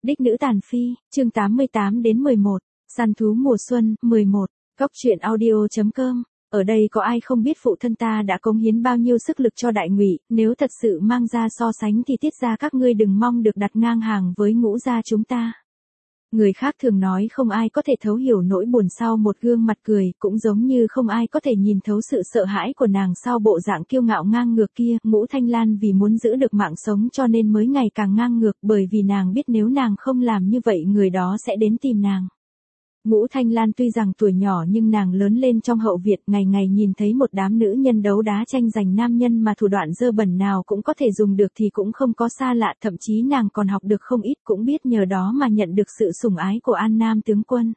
Đích nữ tàn phi, chương 88 đến 11, săn thú mùa xuân, 11, Cốc truyện audio.com. Ở đây có ai không biết phụ thân ta đã cống hiến bao nhiêu sức lực cho Đại Ngụy, nếu thật sự mang ra so sánh thì Tiết gia các ngươi đừng mong được đặt ngang hàng với Ngũ gia chúng ta. Người khác thường nói không ai có thể thấu hiểu nỗi buồn sau một gương mặt cười, cũng giống như không ai có thể nhìn thấu sự sợ hãi của nàng sau bộ dạng kiêu ngạo ngang ngược kia. Ngũ Thanh Lan vì muốn giữ được mạng sống cho nên mới ngày càng ngang ngược, bởi vì nàng biết nếu nàng không làm như vậy người đó sẽ đến tìm nàng. Ngũ Thanh Lan tuy rằng tuổi nhỏ nhưng nàng lớn lên trong hậu viện, ngày ngày nhìn thấy một đám nữ nhân đấu đá tranh giành nam nhân mà thủ đoạn dơ bẩn nào cũng có thể dùng được thì cũng không có xa lạ, thậm chí nàng còn học được không ít, cũng biết nhờ đó mà nhận được sự sủng ái của An Nam tướng quân.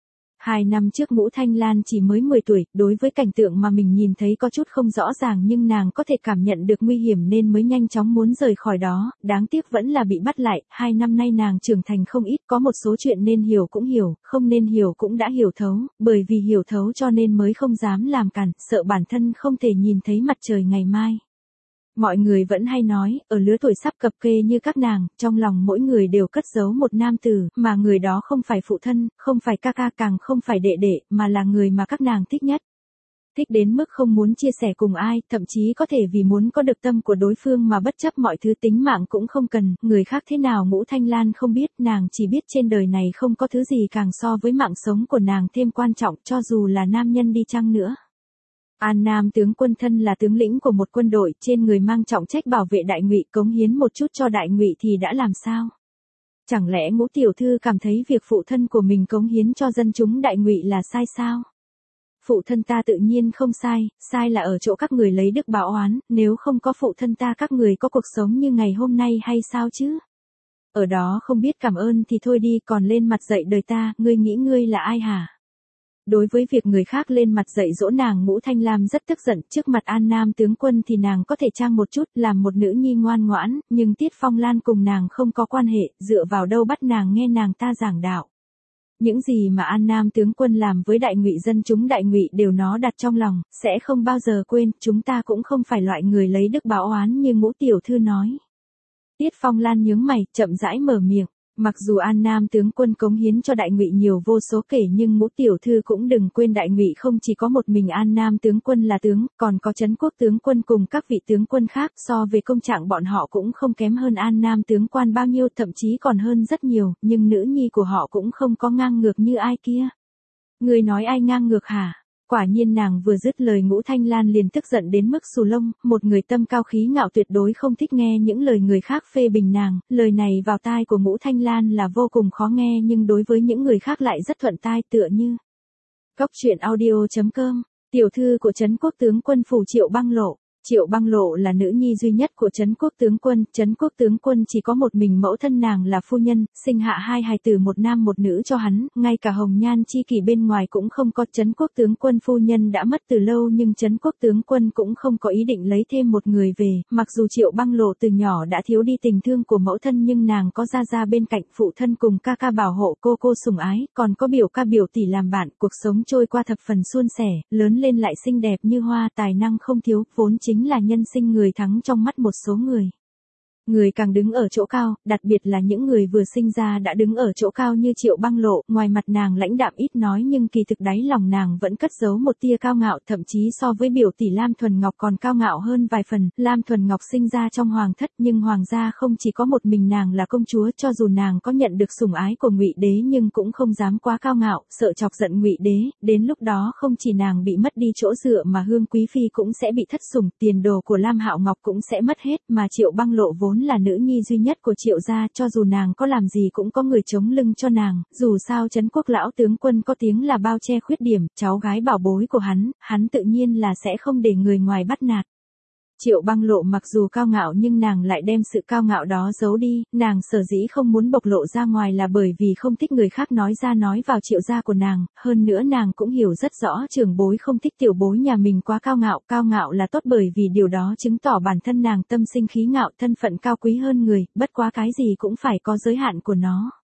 2 năm trước Ngũ Thanh Lan chỉ mới 10 tuổi, đối với cảnh tượng mà mình nhìn thấy có chút không rõ ràng nhưng nàng có thể cảm nhận được nguy hiểm nên mới nhanh chóng muốn rời khỏi đó, đáng tiếc vẫn là bị bắt lại. 2 năm nay nàng trưởng thành không ít, có một số chuyện nên hiểu cũng hiểu, không nên hiểu cũng đã hiểu thấu, bởi vì hiểu thấu cho nên mới không dám làm cản, sợ bản thân không thể nhìn thấy mặt trời ngày mai. Mọi người vẫn hay nói, ở lứa tuổi sắp cập kê như các nàng, trong lòng mỗi người đều cất giấu một nam tử, mà người đó không phải phụ thân, không phải ca ca, càng không phải đệ đệ, mà là người mà các nàng thích nhất. Thích đến mức không muốn chia sẻ cùng ai, thậm chí có thể vì muốn có được tâm của đối phương mà bất chấp mọi thứ tính mạng cũng không cần. Người khác thế nào Ngũ Thanh Lan không biết, nàng chỉ biết trên đời này không có thứ gì càng so với mạng sống của nàng thêm quan trọng, cho dù là nam nhân đi chăng nữa. An Nam tướng quân thân là tướng lĩnh của một quân đội, trên người mang trọng trách bảo vệ Đại Ngụy, cống hiến một chút cho Đại Ngụy thì đã làm sao? Chẳng lẽ Ngũ tiểu thư cảm thấy việc phụ thân của mình cống hiến cho dân chúng Đại Ngụy là sai sao? Phụ thân ta tự nhiên không sai, sai là ở chỗ các người lấy đức báo oán, nếu không có phụ thân ta các người có cuộc sống như ngày hôm nay hay sao chứ? Ở đó không biết cảm ơn thì thôi đi, còn lên mặt dạy đời ta, ngươi nghĩ ngươi là ai hả? Đối với việc người khác lên mặt dạy dỗ nàng, Ngũ Thanh Lam rất tức giận. Trước mặt An Nam tướng quân thì nàng có thể trang một chút, làm một nữ nhi ngoan ngoãn, nhưng Tiết Phong Lan cùng nàng không có quan hệ, dựa vào đâu bắt nàng nghe nàng ta giảng đạo. Những gì mà An Nam tướng quân làm với Đại Ngụy, dân chúng Đại Ngụy đều nó đặt trong lòng, sẽ không bao giờ quên. Chúng ta cũng không phải loại người lấy đức báo oán như Ngũ tiểu thư nói. Tiết Phong Lan nhướng mày, chậm rãi mở miệng. Mặc dù An Nam tướng quân cống hiến cho Đại Ngụy nhiều vô số kể nhưng Ngũ tiểu thư cũng đừng quên Đại Ngụy không chỉ có một mình An Nam tướng quân là tướng, còn có Trấn Quốc tướng quân cùng các vị tướng quân khác, so về công trạng bọn họ cũng không kém hơn An Nam tướng quan bao nhiêu, thậm chí còn hơn rất nhiều, nhưng nữ nhi của họ cũng không có ngang ngược như ai kia. Người nói ai ngang ngược hả? Quả nhiên nàng vừa dứt lời Ngũ Thanh Lan liền tức giận đến mức xù lông, một người tâm cao khí ngạo tuyệt đối không thích nghe những lời người khác phê bình nàng, lời này vào tai của Ngũ Thanh Lan là vô cùng khó nghe nhưng đối với những người khác lại rất thuận tai, tựa như Cốc truyện audio.com, tiểu thư của Trấn Quốc tướng quân phủ Triệu Băng Lộ. Triệu Băng Lộ là nữ nhi duy nhất của Trấn Quốc tướng quân, Trấn Quốc tướng quân chỉ có một mình mẫu thân nàng là phu nhân, sinh hạ 2 hài tử một nam một nữ cho hắn, ngay cả hồng nhan chi kỷ bên ngoài cũng không có. Trấn Quốc tướng quân phu nhân đã mất từ lâu nhưng Trấn Quốc tướng quân cũng không có ý định lấy thêm một người về, mặc dù Triệu Băng Lộ từ nhỏ đã thiếu đi tình thương của mẫu thân nhưng nàng có gia bên cạnh, phụ thân cùng ca ca bảo hộ, cô sủng ái, còn có biểu ca biểu tỷ làm bạn, cuộc sống trôi qua thập phần suôn sẻ, lớn lên lại xinh đẹp như hoa, tài năng không thiếu, vốn chính là nhân sinh người thắng trong mắt một số người. Người càng đứng ở chỗ cao, đặc biệt là những người vừa sinh ra đã đứng ở chỗ cao như Triệu Băng Lộ, ngoài mặt nàng lãnh đạm ít nói nhưng kỳ thực đáy lòng nàng vẫn cất giấu một tia cao ngạo, thậm chí so với biểu tỷ Lam Thuần Ngọc còn cao ngạo hơn vài phần. Lam Thuần Ngọc sinh ra trong hoàng thất nhưng hoàng gia không chỉ có một mình nàng là công chúa, cho dù nàng có nhận được sủng ái của Ngụy đế nhưng cũng không dám quá cao ngạo, sợ chọc giận Ngụy đế, đến lúc đó không chỉ nàng bị mất đi chỗ dựa mà Hương quý phi cũng sẽ bị thất sủng, tiền đồ của Lam Hạo Ngọc cũng sẽ mất hết, mà Triệu Băng Lộ vốn là nữ nhi duy nhất của Triệu gia, cho dù nàng có làm gì cũng có người chống lưng cho nàng, dù sao Trấn Quốc lão tướng quân có tiếng là bao che khuyết điểm, cháu gái bảo bối của hắn tự nhiên là sẽ không để người ngoài bắt nạt. Triệu Băng Lộ mặc dù cao ngạo nhưng nàng lại đem sự cao ngạo đó giấu đi, nàng sở dĩ không muốn bộc lộ ra ngoài là bởi vì không thích người khác nói vào Triệu gia của nàng, hơn nữa nàng cũng hiểu rất rõ trưởng bối không thích tiểu bối nhà mình quá cao ngạo là tốt bởi vì điều đó chứng tỏ bản thân nàng tâm sinh khí ngạo, thân phận cao quý hơn người, bất quá cái gì cũng phải có giới hạn của nó.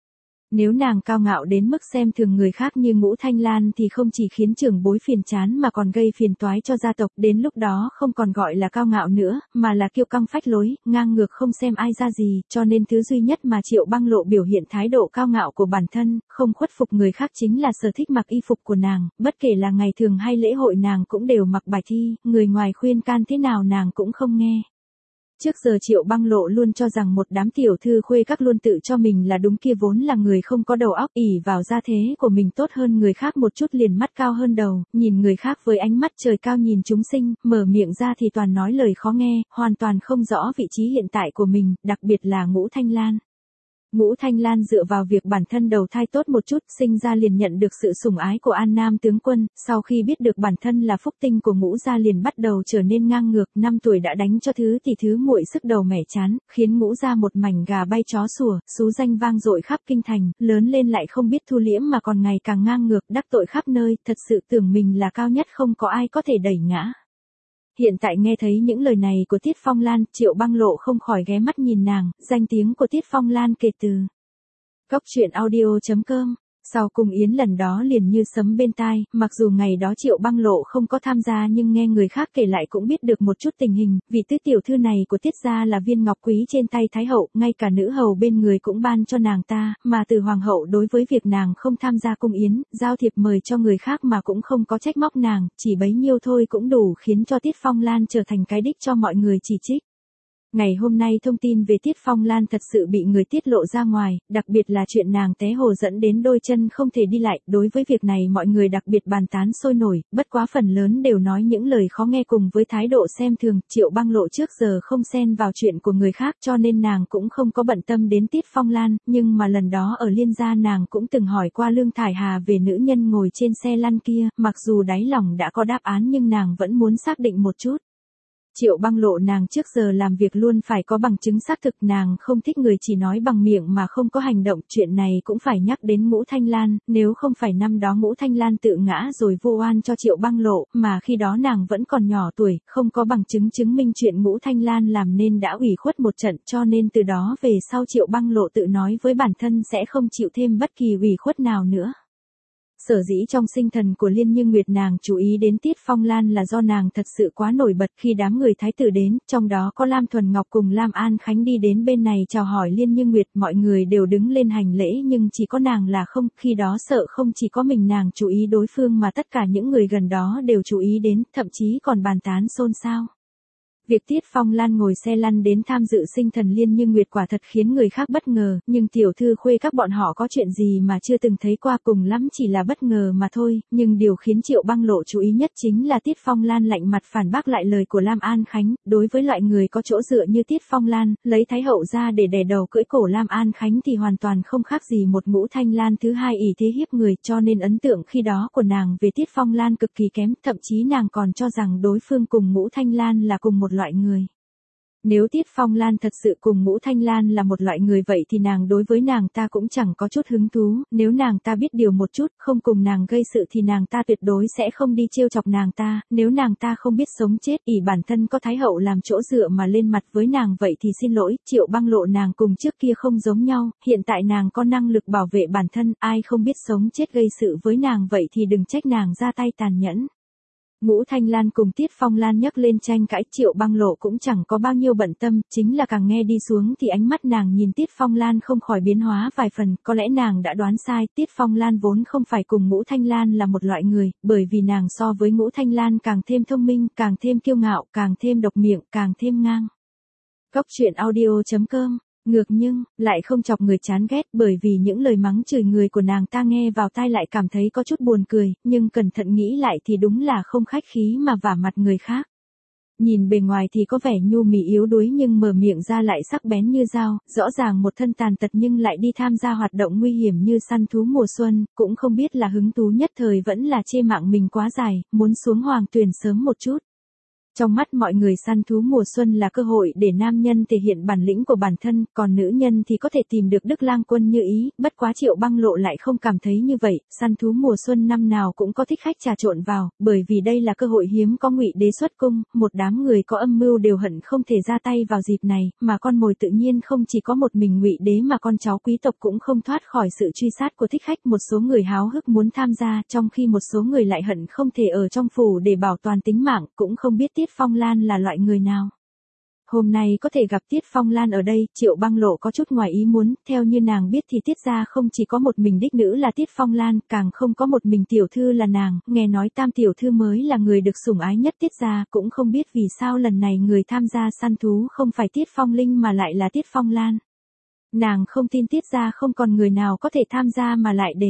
Nếu nàng cao ngạo đến mức xem thường người khác như Ngũ Thanh Lan thì không chỉ khiến trưởng bối phiền chán mà còn gây phiền toái cho gia tộc, đến lúc đó không còn gọi là cao ngạo nữa, mà là kiêu căng phách lối, ngang ngược không xem ai ra gì, cho nên thứ duy nhất mà Triệu Băng Lộ biểu hiện thái độ cao ngạo của bản thân, không khuất phục người khác chính là sở thích mặc y phục của nàng, bất kể là ngày thường hay lễ hội nàng cũng đều mặc bài thi, người ngoài khuyên can thế nào nàng cũng không nghe. Trước giờ Triệu Băng Lộ luôn cho rằng một đám tiểu thư khuê các luôn tự cho mình là đúng, kia vốn là người không có đầu óc, ỷ vào gia thế của mình tốt hơn người khác một chút liền mắt cao hơn đầu, nhìn người khác với ánh mắt trời cao nhìn chúng sinh, mở miệng ra thì toàn nói lời khó nghe, hoàn toàn không rõ vị trí hiện tại của mình, đặc biệt là Ngũ Thanh Lan. Ngũ Thanh Lan dựa vào việc bản thân đầu thai tốt một chút, sinh ra liền nhận được sự sủng ái của An Nam tướng quân, sau khi biết được bản thân là phúc tinh của Ngũ gia liền bắt đầu trở nên ngang ngược, 5 tuổi đã đánh cho thứ tỷ thứ muội sức đầu mẻ chán, khiến Ngũ gia một mảnh gà bay chó sủa, xú danh vang dội khắp kinh thành, lớn lên lại không biết thu liễm mà còn ngày càng ngang ngược, đắc tội khắp nơi, thật sự tưởng mình là cao nhất không có ai có thể đẩy ngã. Hiện tại nghe thấy những lời này của Tiết Phong Lan, Triệu Băng Lộ không khỏi ghé mắt nhìn nàng, danh tiếng của Tiết Phong Lan kể từ Cóc truyện audio.com. Sau cùng yến lần đó liền như sấm bên tai, mặc dù ngày đó Triệu Băng Lộ không có tham gia nhưng nghe người khác kể lại cũng biết được một chút tình hình, vì tứ tiểu thư này của Tiết gia là viên ngọc quý trên tay Thái hậu, ngay cả nữ hầu bên người cũng ban cho nàng ta, mà từ hoàng hậu đối với việc nàng không tham gia cung yến, giao thiệp mời cho người khác mà cũng không có trách móc nàng, chỉ bấy nhiêu thôi cũng đủ khiến cho Tiết Phong Lan trở thành cái đích cho mọi người chỉ trích. Ngày hôm nay thông tin về Tiết Phong Lan thật sự bị người tiết lộ ra ngoài, đặc biệt là chuyện nàng té hồ dẫn đến đôi chân không thể đi lại, đối với việc này mọi người đặc biệt bàn tán sôi nổi, bất quá phần lớn đều nói những lời khó nghe cùng với thái độ xem thường, Triệu Băng Lộ trước giờ không xen vào chuyện của người khác cho nên nàng cũng không có bận tâm đến Tiết Phong Lan, nhưng mà lần đó ở Liên gia nàng cũng từng hỏi qua Lương Thải Hà về nữ nhân ngồi trên xe lăn kia, mặc dù đáy lòng đã có đáp án nhưng nàng vẫn muốn xác định một chút. Triệu Băng Lộ nàng trước giờ làm việc luôn phải có bằng chứng xác thực, nàng không thích người chỉ nói bằng miệng mà không có hành động, chuyện này cũng phải nhắc đến Ngũ Thanh Lan, nếu không phải năm đó Ngũ Thanh Lan tự ngã rồi vu oan cho Triệu Băng Lộ, mà khi đó nàng vẫn còn nhỏ tuổi, không có bằng chứng chứng minh chuyện Ngũ Thanh Lan làm nên đã ủy khuất một trận, cho nên từ đó về sau Triệu Băng Lộ tự nói với bản thân sẽ không chịu thêm bất kỳ ủy khuất nào nữa. Sở dĩ trong sinh thần của Liên Như Nguyệt nàng chú ý đến Tiết Phong Lan là do nàng thật sự quá nổi bật khi đám người thái tử đến, trong đó có Lam Thuần Ngọc cùng Lam An Khánh đi đến bên này chào hỏi Liên Như Nguyệt, mọi người đều đứng lên hành lễ nhưng chỉ có nàng là không, khi đó sợ không chỉ có mình nàng chú ý đối phương mà tất cả những người gần đó đều chú ý đến, thậm chí còn bàn tán xôn xao. Việc Tiết Phong Lan ngồi xe lăn đến tham dự sinh thần Liên Như Nguyệt quả thật khiến người khác bất ngờ, nhưng tiểu thư khuê các bọn họ có chuyện gì mà chưa từng thấy qua, cùng lắm chỉ là bất ngờ mà thôi, nhưng điều khiến Triệu Băng Lộ chú ý nhất chính là Tiết Phong Lan lạnh mặt phản bác lại lời của Lam An Khánh, đối với loại người có chỗ dựa như Tiết Phong Lan, lấy Thái hậu ra để đè đầu cưỡi cổ Lam An Khánh thì hoàn toàn không khác gì một Ngũ Thanh Lan thứ hai ỷ thế hiếp người, cho nên ấn tượng khi đó của nàng về Tiết Phong Lan cực kỳ kém, thậm chí nàng còn cho rằng đối phương cùng Ngũ Thanh Lan là cùng một loại người. Nếu Tiết Phong Lan thật sự cùng Ngũ Thanh Lan là một loại người vậy thì nàng đối với nàng ta cũng chẳng có chút hứng thú, nếu nàng ta biết điều một chút, không cùng nàng gây sự thì nàng ta tuyệt đối sẽ không đi trêu chọc nàng ta, nếu nàng ta không biết sống chết, ỷ bản thân có Thái hậu làm chỗ dựa mà lên mặt với nàng vậy thì xin lỗi, Triệu Băng Lộ nàng cùng trước kia không giống nhau, hiện tại nàng có năng lực bảo vệ bản thân, ai không biết sống chết gây sự với nàng vậy thì đừng trách nàng ra tay tàn nhẫn. Ngũ Thanh Lan cùng Tiết Phong Lan nhắc lên tranh cãi, Triệu Băng Lộ cũng chẳng có bao nhiêu bận tâm, chính là càng nghe đi xuống thì ánh mắt nàng nhìn Tiết Phong Lan không khỏi biến hóa vài phần, có lẽ nàng đã đoán sai, Tiết Phong Lan vốn không phải cùng Ngũ Thanh Lan là một loại người, bởi vì nàng so với Ngũ Thanh Lan càng thêm thông minh, càng thêm kiêu ngạo, càng thêm độc miệng, càng thêm ngang. Cóc truyện audio.com. Ngược nhưng, lại không chọc người chán ghét, bởi vì những lời mắng chửi người của nàng ta nghe vào tai lại cảm thấy có chút buồn cười, nhưng cẩn thận nghĩ lại thì đúng là không khách khí mà vả mặt người khác. Nhìn bề ngoài thì có vẻ nhu mì yếu đuối nhưng mở miệng ra lại sắc bén như dao, rõ ràng một thân tàn tật nhưng lại đi tham gia hoạt động nguy hiểm như săn thú mùa xuân, cũng không biết là hứng thú nhất thời vẫn là chê mạng mình quá dài, muốn xuống hoàng tuyền sớm một chút. Trong mắt mọi người săn thú mùa xuân là cơ hội để nam nhân thể hiện bản lĩnh của bản thân, còn nữ nhân thì có thể tìm được Đức Lang Quân như ý, bất quá Triệu Băng Lộ lại không cảm thấy như vậy, săn thú mùa xuân năm nào cũng có thích khách trà trộn vào, bởi vì đây là cơ hội hiếm có. Ngụy Đế xuất cung, một đám người có âm mưu đều hận không thể ra tay vào dịp này, mà con mồi tự nhiên không chỉ có một mình Ngụy Đế mà con cháu quý tộc cũng không thoát khỏi sự truy sát của thích khách. Một số người háo hức muốn tham gia, trong khi một số người lại hận không thể ở trong phủ để bảo toàn tính mạng, cũng không biết Tiết Phong Lan là loại người nào. Hôm nay có thể gặp Tiết Phong Lan ở đây, Triệu Băng Lộ có chút ngoài ý muốn, theo như nàng biết thì Tiết gia không chỉ có một mình đích nữ là Tiết Phong Lan, càng không có một mình tiểu thư là nàng, nghe nói Tam tiểu thư mới là người được sủng ái nhất Tiết gia, cũng không biết vì sao lần này người tham gia săn thú không phải Tiết Phong Linh mà lại là Tiết Phong Lan. Nàng không tin Tiết gia không còn người nào có thể tham gia mà lại để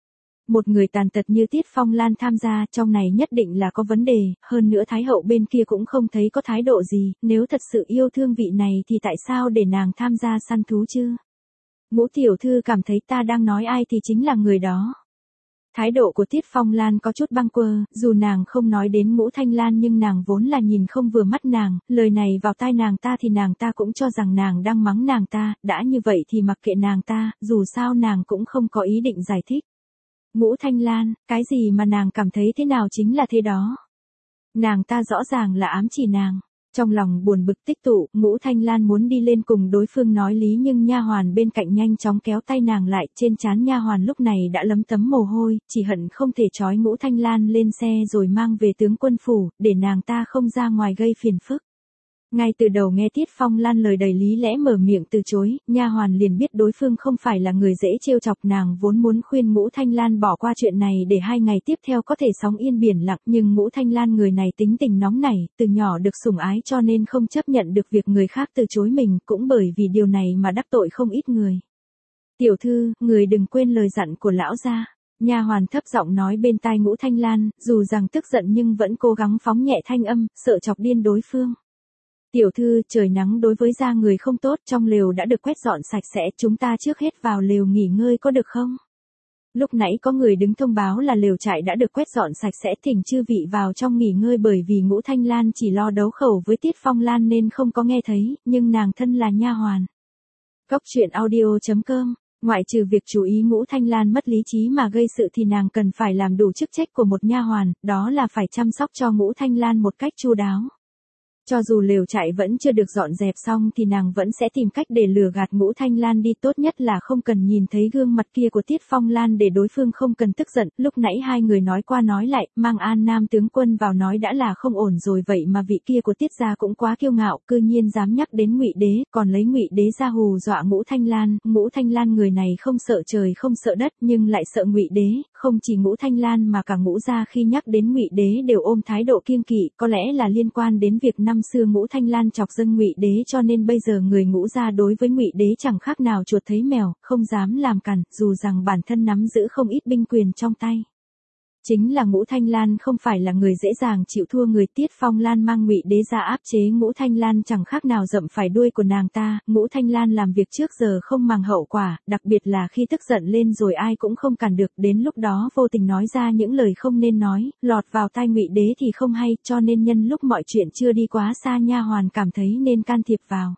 một người tàn tật như Tiết Phong Lan tham gia, trong này nhất định là có vấn đề, hơn nữa Thái hậu bên kia cũng không thấy có thái độ gì, nếu thật sự yêu thương vị này thì tại sao để nàng tham gia săn thú chứ? Ngũ tiểu thư cảm thấy ta đang nói ai thì chính là người đó. Thái độ của Tiết Phong Lan có chút bâng quơ, dù nàng không nói đến Ngũ Thanh Lan nhưng nàng vốn là nhìn không vừa mắt nàng, lời này vào tai nàng ta thì nàng ta cũng cho rằng nàng đang mắng nàng ta, đã như vậy thì mặc kệ nàng ta, dù sao nàng cũng không có ý định giải thích. Ngũ Thanh Lan, cái gì mà nàng cảm thấy thế nào chính là thế đó. Nàng ta rõ ràng là ám chỉ nàng. Trong lòng buồn bực tích tụ, Ngũ Thanh Lan muốn đi lên cùng đối phương nói lý nhưng nha hoàn bên cạnh nhanh chóng kéo tay nàng lại, trên trán nha hoàn lúc này đã lấm tấm mồ hôi, chỉ hận không thể trói Ngũ Thanh Lan lên xe rồi mang về tướng quân phủ, để nàng ta không ra ngoài gây phiền phức. Ngay từ đầu nghe Tiết Phong Lan lời đầy lý lẽ mở miệng từ chối, nha hoàn liền biết đối phương không phải là người dễ trêu chọc. Nàng vốn muốn khuyên Ngũ Thanh Lan bỏ qua chuyện này để 2 ngày tiếp theo có thể sóng yên biển lặng, nhưng Ngũ Thanh Lan người này tính tình nóng nảy, từ nhỏ được sủng ái cho nên không chấp nhận được việc người khác từ chối mình, cũng bởi vì điều này mà đắc tội không ít người. Tiểu thư, người đừng quên lời dặn của lão gia. Nha hoàn thấp giọng nói bên tai Ngũ Thanh Lan, dù rằng tức giận nhưng vẫn cố gắng phóng nhẹ thanh âm, sợ chọc điên đối phương. Tiểu thư, trời nắng đối với da người không tốt, trong lều đã được quét dọn sạch sẽ, chúng ta trước hết vào lều nghỉ ngơi có được không? Lúc nãy có người đứng thông báo là lều trại đã được quét dọn sạch sẽ, thỉnh chư vị vào trong nghỉ ngơi, bởi vì Ngũ Thanh Lan chỉ lo đấu khẩu với Tiết Phong Lan nên không có nghe thấy, nhưng nàng thân là nha hoàn. Góc truyện audio.com. Ngoại trừ việc chú ý Ngũ Thanh Lan mất lý trí mà gây sự thì nàng cần phải làm đủ chức trách của một nha hoàn, đó là phải chăm sóc cho Ngũ Thanh Lan một cách chu đáo. Cho dù lều trại vẫn chưa được dọn dẹp xong thì nàng vẫn sẽ tìm cách để lừa gạt Ngũ Thanh Lan đi, tốt nhất là không cần nhìn thấy gương mặt kia của Tiết Phong Lan để đối phương không cần tức giận. Lúc nãy 2 người nói qua nói lại, mang An Nam tướng quân vào nói đã là không ổn rồi, vậy mà vị kia của Tiết gia cũng quá kiêu ngạo, cư nhiên dám nhắc đến Ngụy Đế, còn lấy Ngụy Đế ra hù dọa Ngũ Thanh Lan. Ngũ Thanh Lan người này không sợ trời không sợ đất nhưng lại sợ Ngụy Đế, không chỉ Ngũ Thanh Lan mà cả Ngũ gia khi nhắc đến Ngụy Đế đều ôm thái độ kiêng kỵ, có lẽ là liên quan đến việc năm xưa Ngũ Thanh Lan chọc dâng Ngụy Đế cho nên bây giờ người Ngũ gia đối với Ngụy Đế chẳng khác nào chuột thấy mèo, không dám làm cản, dù rằng bản thân nắm giữ không ít binh quyền trong tay. Chính là Ngũ Thanh Lan không phải là người dễ dàng chịu thua người, Tiết Phong Lan mang Ngụy Đế ra áp chế Ngũ Thanh Lan chẳng khác nào dậm phải đuôi của nàng ta. Ngũ Thanh Lan làm việc trước giờ không màng hậu quả, đặc biệt là khi tức giận lên rồi ai cũng không cản được, đến lúc đó vô tình nói ra những lời không nên nói, lọt vào tai Ngụy Đế thì không hay, cho nên nhân lúc mọi chuyện chưa đi quá xa nha hoàn cảm thấy nên can thiệp vào.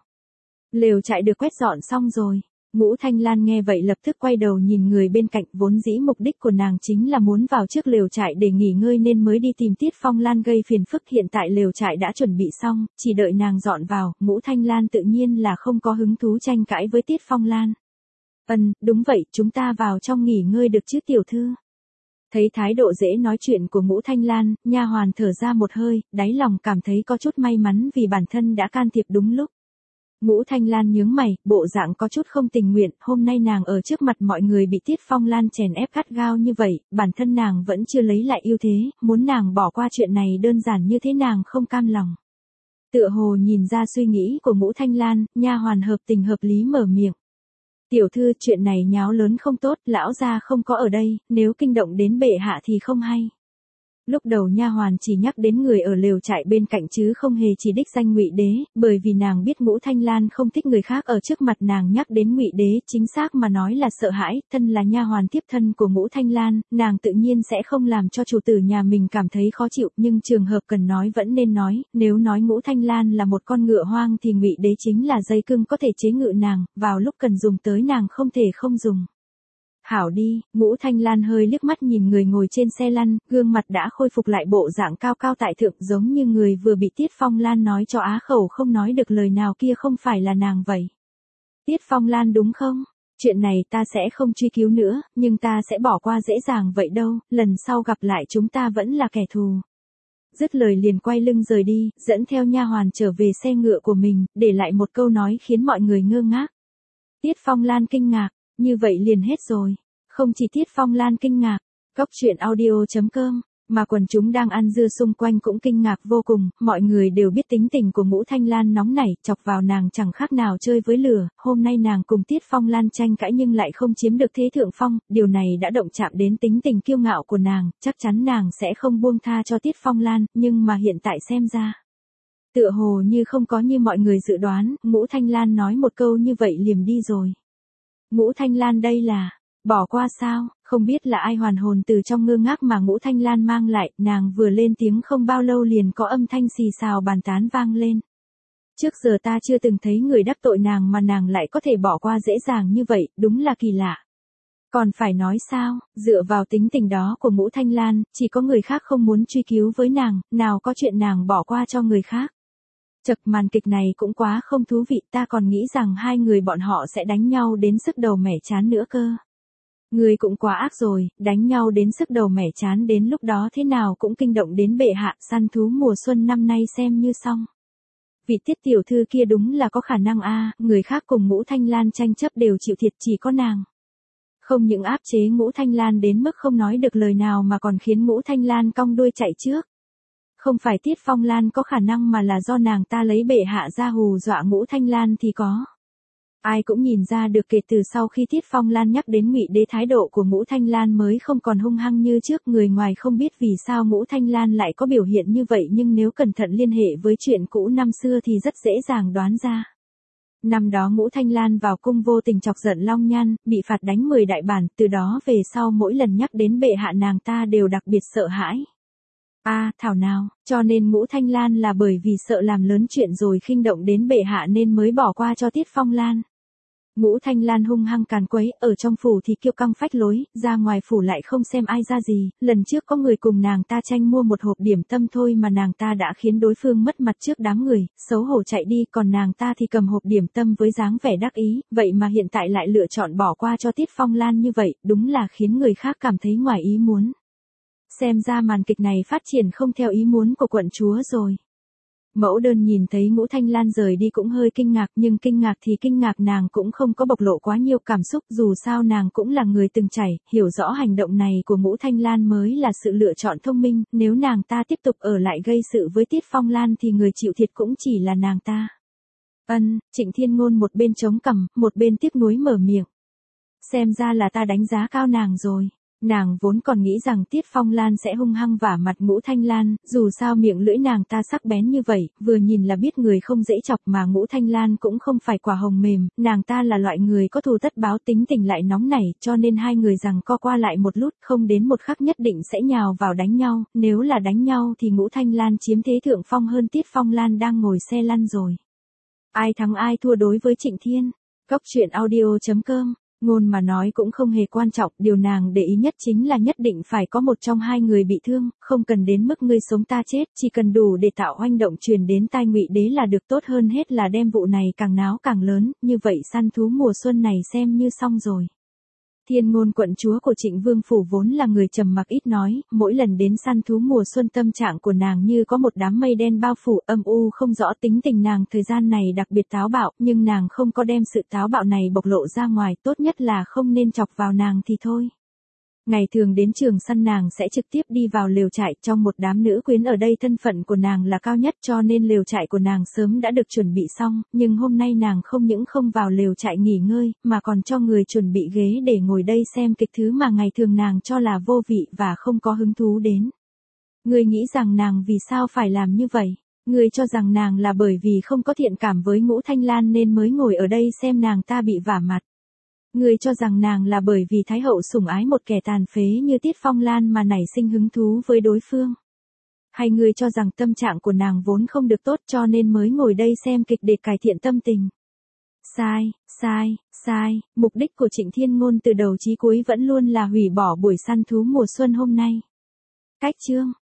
Lều trại được quét dọn xong rồi. Ngũ Thanh Lan nghe vậy lập tức quay đầu nhìn người bên cạnh, vốn dĩ mục đích của nàng chính là muốn vào trước lều trại để nghỉ ngơi nên mới đi tìm Tiết Phong Lan gây phiền phức, hiện tại lều trại đã chuẩn bị xong, chỉ đợi nàng dọn vào. Ngũ Thanh Lan tự nhiên là không có hứng thú tranh cãi với Tiết Phong Lan. Đúng vậy, chúng ta vào trong nghỉ ngơi được chứ tiểu thư. Thấy thái độ dễ nói chuyện của Ngũ Thanh Lan, nha hoàn thở ra một hơi, đáy lòng cảm thấy có chút may mắn vì bản thân đã can thiệp đúng lúc. Ngũ Thanh Lan nhướng mày, bộ dạng có chút không tình nguyện, hôm nay nàng ở trước mặt mọi người bị Tiết Phong Lan chèn ép gắt gao như vậy, bản thân nàng vẫn chưa lấy lại ưu thế, muốn nàng bỏ qua chuyện này đơn giản như thế nàng không cam lòng. Tựa hồ nhìn ra suy nghĩ của Ngũ Thanh Lan, nha hoàn hợp tình hợp lý mở miệng. Tiểu thư, chuyện này nháo lớn không tốt, lão gia không có ở đây, nếu kinh động đến bệ hạ thì không hay. Lúc đầu nha hoàn chỉ nhắc đến người ở lều trại bên cạnh chứ không hề chỉ đích danh Ngụy Đế, bởi vì nàng biết Ngũ Thanh Lan không thích người khác ở trước mặt nàng nhắc đến Ngụy Đế, chính xác mà nói là sợ hãi, thân là nha hoàn tiếp thân của Ngũ Thanh Lan, nàng tự nhiên sẽ không làm cho chủ tử nhà mình cảm thấy khó chịu, nhưng trường hợp cần nói vẫn nên nói, nếu nói Ngũ Thanh Lan là một con ngựa hoang thì Ngụy Đế chính là dây cương có thể chế ngự nàng, vào lúc cần dùng tới nàng không thể không dùng. Hảo đi, Ngũ Thanh Lan hơi liếc mắt nhìn người ngồi trên xe lăn, gương mặt đã khôi phục lại bộ dạng cao cao tại thượng giống như người vừa bị Tiết Phong Lan nói cho á khẩu không nói được lời nào kia không phải là nàng vậy. Tiết Phong Lan đúng không? Chuyện này ta sẽ không truy cứu nữa, nhưng ta sẽ bỏ qua dễ dàng vậy đâu, lần sau gặp lại chúng ta vẫn là kẻ thù. Dứt lời liền quay lưng rời đi, dẫn theo nha hoàn trở về xe ngựa của mình, để lại một câu nói khiến mọi người ngơ ngác. Tiết Phong Lan kinh ngạc. Như vậy liền hết rồi. Không chỉ Tiết Phong Lan kinh ngạc, Cốc truyện audio.com, mà quần chúng đang ăn dưa xung quanh cũng kinh ngạc vô cùng, mọi người đều biết tính tình của Ngũ Thanh Lan nóng nảy, chọc vào nàng chẳng khác nào chơi với lửa, hôm nay nàng cùng Tiết Phong Lan tranh cãi nhưng lại không chiếm được thế thượng phong, điều này đã động chạm đến tính tình kiêu ngạo của nàng, chắc chắn nàng sẽ không buông tha cho Tiết Phong Lan, nhưng mà hiện tại xem ra, tựa hồ như không có như mọi người dự đoán, Ngũ Thanh Lan nói một câu như vậy liềm đi rồi. Ngũ Thanh Lan đây là, bỏ qua sao, không biết là ai hoàn hồn từ trong ngơ ngác mà Ngũ Thanh Lan mang lại, nàng vừa lên tiếng không bao lâu liền có âm thanh xì xào bàn tán vang lên. Trước giờ ta chưa từng thấy người đắc tội nàng mà nàng lại có thể bỏ qua dễ dàng như vậy, đúng là kỳ lạ. Còn phải nói sao, dựa vào tính tình đó của Ngũ Thanh Lan, chỉ có người khác không muốn truy cứu với nàng, nào có chuyện nàng bỏ qua cho người khác. Chật, màn kịch này cũng quá không thú vị, ta còn nghĩ rằng hai người bọn họ sẽ đánh nhau đến sức đầu mẻ chán nữa cơ. Người cũng quá ác rồi, đánh nhau đến sức đầu mẻ chán đến lúc đó thế nào cũng kinh động đến bệ hạ, săn thú mùa xuân năm nay xem như xong. Vị Tiết tiểu thư kia đúng là có khả năng a, người khác cùng Ngũ Thanh Lan tranh chấp đều chịu thiệt, chỉ có nàng không những áp chế Ngũ Thanh Lan đến mức không nói được lời nào mà còn khiến Ngũ Thanh Lan cong đuôi chạy trước. Không phải Tiết Phong Lan có khả năng mà là do nàng ta lấy bệ hạ ra hù dọa Ngũ Thanh Lan thì có. Ai cũng nhìn ra được kể từ sau khi Tiết Phong Lan nhắc đến Ngụy Đế, thái độ của Ngũ Thanh Lan mới không còn hung hăng như trước, người ngoài không biết vì sao Ngũ Thanh Lan lại có biểu hiện như vậy nhưng nếu cẩn thận liên hệ với chuyện cũ năm xưa thì rất dễ dàng đoán ra. Năm đó Ngũ Thanh Lan vào cung vô tình chọc giận Long Nhan, bị phạt đánh 10 đại bản, từ đó về sau mỗi lần nhắc đến bệ hạ nàng ta đều đặc biệt sợ hãi. Thảo nào, cho nên Ngũ Thanh Lan là bởi vì sợ làm lớn chuyện rồi khinh động đến bệ hạ nên mới bỏ qua cho Tiết Phong Lan. Ngũ Thanh Lan hung hăng càn quấy, ở trong phủ thì kiêu căng phách lối, ra ngoài phủ lại không xem ai ra gì, lần trước có người cùng nàng ta tranh mua một hộp điểm tâm thôi mà nàng ta đã khiến đối phương mất mặt trước đám người, xấu hổ chạy đi, còn nàng ta thì cầm hộp điểm tâm với dáng vẻ đắc ý, vậy mà hiện tại lại lựa chọn bỏ qua cho Tiết Phong Lan như vậy, đúng là khiến người khác cảm thấy ngoài ý muốn. Xem ra màn kịch này phát triển không theo ý muốn của quận chúa rồi. Mẫu đơn nhìn thấy Ngũ Thanh Lan rời đi cũng hơi kinh ngạc, nhưng kinh ngạc thì kinh ngạc, nàng cũng không có bộc lộ quá nhiều cảm xúc, dù sao nàng cũng là người từng trải, hiểu rõ hành động này của Ngũ Thanh Lan mới là sự lựa chọn thông minh, nếu nàng ta tiếp tục ở lại gây sự với Tiết Phong Lan thì người chịu thiệt cũng chỉ là nàng ta. Trịnh Thiên Ngôn một bên chống cằm, một bên tiếc nuối mở miệng. Xem ra là ta đánh giá cao nàng rồi. Nàng vốn còn nghĩ rằng Tiết Phong Lan sẽ hung hăng vả mặt Ngũ Thanh Lan, dù sao miệng lưỡi nàng ta sắc bén như vậy, vừa nhìn là biết người không dễ chọc, mà Ngũ Thanh Lan cũng không phải quả hồng mềm, nàng ta là loại người có thù tất báo, tính tình lại nóng nảy, cho nên hai người giằng co qua lại một lúc, không đến một khắc nhất định sẽ nhào vào đánh nhau, nếu là đánh nhau thì Ngũ Thanh Lan chiếm thế thượng phong hơn Tiết Phong Lan đang ngồi xe lăn rồi. Ai thắng ai thua đối với Trịnh Thiên? Cốc truyện audio.com. Ngôn mà nói cũng không hề quan trọng, điều nàng để ý nhất chính là nhất định phải có một trong hai người bị thương, không cần đến mức ngươi sống ta chết, chỉ cần đủ để tạo oanh động truyền đến tai Ngụy Đế là được, tốt hơn hết là đem vụ này càng náo càng lớn, như vậy săn thú mùa xuân này xem như xong rồi. Thiên Ngôn quận chúa của Trịnh Vương phủ vốn là người trầm mặc ít nói, mỗi lần đến săn thú mùa xuân tâm trạng của nàng như có một đám mây đen bao phủ, âm u không rõ, tính tình nàng thời gian này đặc biệt táo bạo, nhưng nàng không có đem sự táo bạo này bộc lộ ra ngoài, tốt nhất là không nên chọc vào nàng thì thôi. Ngày thường đến trường săn nàng sẽ trực tiếp đi vào lều trại, trong một đám nữ quyến ở đây thân phận của nàng là cao nhất cho nên lều trại của nàng sớm đã được chuẩn bị xong, nhưng hôm nay nàng không những không vào lều trại nghỉ ngơi, mà còn cho người chuẩn bị ghế để ngồi đây xem kịch, thứ mà ngày thường nàng cho là vô vị và không có hứng thú đến. Ngươi nghĩ rằng nàng vì sao phải làm như vậy? Ngươi cho rằng nàng là bởi vì không có thiện cảm với Ngũ Thanh Lan nên mới ngồi ở đây xem nàng ta bị vả mặt. Ngươi cho rằng nàng là bởi vì Thái hậu sủng ái một kẻ tàn phế như Tiết Phong Lan mà nảy sinh hứng thú với đối phương. Hay ngươi cho rằng tâm trạng của nàng vốn không được tốt cho nên mới ngồi đây xem kịch để cải thiện tâm tình. Sai, sai, sai, mục đích của Trịnh Thiên Ngôn từ đầu chí cuối vẫn luôn là hủy bỏ buổi săn thú mùa xuân hôm nay. Cách chương